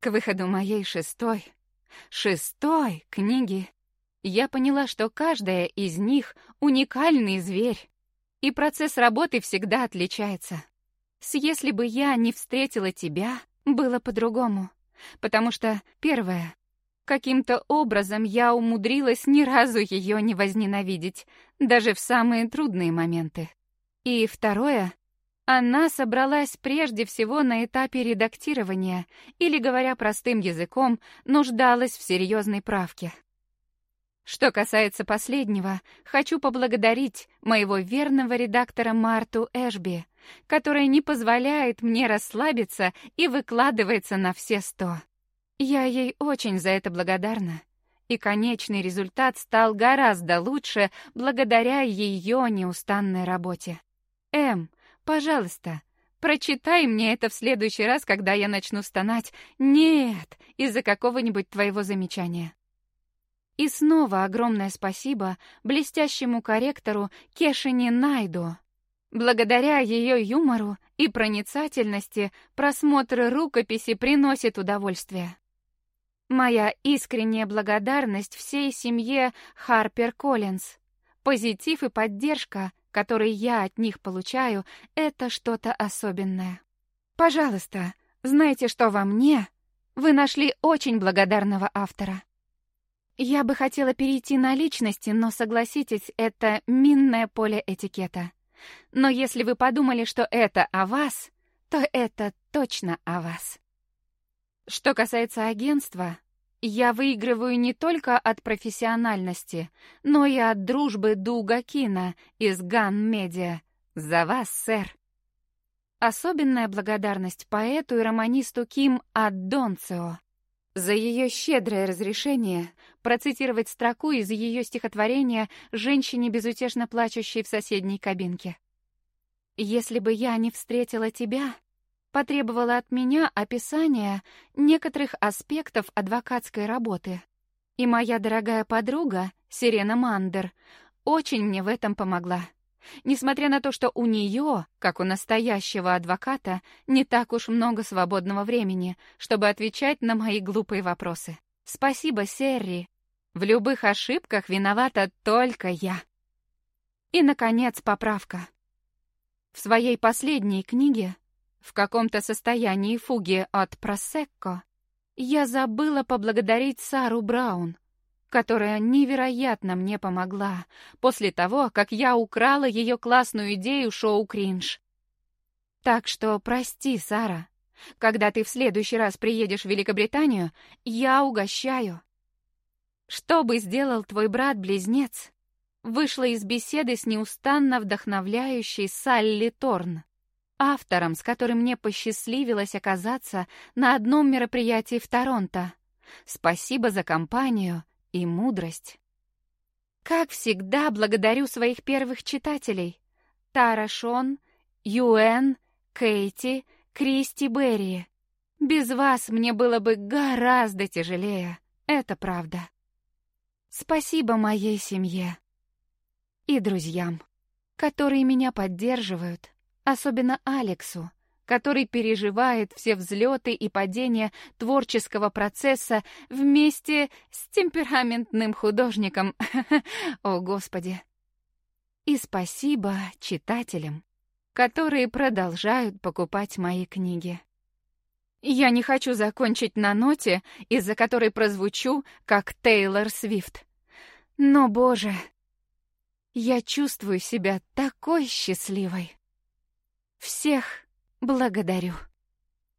К выходу моей шестой книги я поняла, что каждая из них — уникальный зверь, и процесс работы всегда отличается. «Если бы я не встретила тебя», было по-другому, потому что, первое, каким-то образом я умудрилась ни разу ее не возненавидеть, даже в самые трудные моменты. И второе, она собралась прежде всего на этапе редактирования, или, говоря простым языком, нуждалась в серьезной правке. Что касается последнего, хочу поблагодарить моего верного редактора Марту Эшби, которая не позволяет мне расслабиться и выкладывается на все 100. Я ей очень за это благодарна, и конечный результат стал гораздо лучше благодаря ее неустанной работе. Пожалуйста, прочитай мне это в следующий раз, когда я начну стонать «нет» из-за какого-нибудь твоего замечания. И снова огромное спасибо блестящему корректору Кешине Найду. Благодаря ее юмору и проницательности просмотр рукописи приносит удовольствие. Моя искренняя благодарность всей семье Харпер Коллинз. Позитив и поддержка, которые я от них получаю, это что-то особенное. Пожалуйста, знайте, что во мне вы нашли очень благодарного автора. Я бы хотела перейти на личности, но, согласитесь, это минное поле этикета. Но если вы подумали, что это о вас, то это точно о вас. Что касается агентства, я выигрываю не только от профессиональности, но и от дружбы Дуга Кина из Ган Медиа. За вас, сэр. Особенная благодарность поэту и романисту Ким Аддонцио за ее щедрое разрешение процитировать строку из ее стихотворения «Женщине, безутешно плачущей в соседней кабинке». «Если бы я не встретила тебя», потребовала от меня описания некоторых аспектов адвокатской работы. И моя дорогая подруга, Сирена Мандер, очень мне в этом помогла. Несмотря на то, что у нее, как у настоящего адвоката, не так уж много свободного времени, чтобы отвечать на мои глупые вопросы. Спасибо, Серри. В любых ошибках виновата только я. И, наконец, поправка. В своей последней книге, в каком-то состоянии фуги от Просекко, я забыла поблагодарить Сару Браун, которая невероятно мне помогла после того, как я украла ее классную идею шоу «Кринж». Так что прости, Сара. Когда ты в следующий раз приедешь в Великобританию, я угощаю. Что бы сделал твой брат-близнец? Вышла из беседы с неустанно вдохновляющей Салли Торн, автором, с которым мне посчастливилось оказаться на одном мероприятии в Торонто. Спасибо за компанию и мудрость. Как всегда, благодарю своих первых читателей: Тара Шон, Юэн, Кейти, Кристи Берри. Без вас мне было бы гораздо тяжелее, это правда. Спасибо моей семье и друзьям, которые меня поддерживают, особенно Алексу, который переживает все взлеты и падения творческого процесса вместе с темпераментным художником. О, Господи! И спасибо читателям, которые продолжают покупать мои книги. Я не хочу закончить на ноте, из-за которой прозвучу, как Тейлор Свифт. Но, Боже, я чувствую себя такой счастливой. Всех благодарю.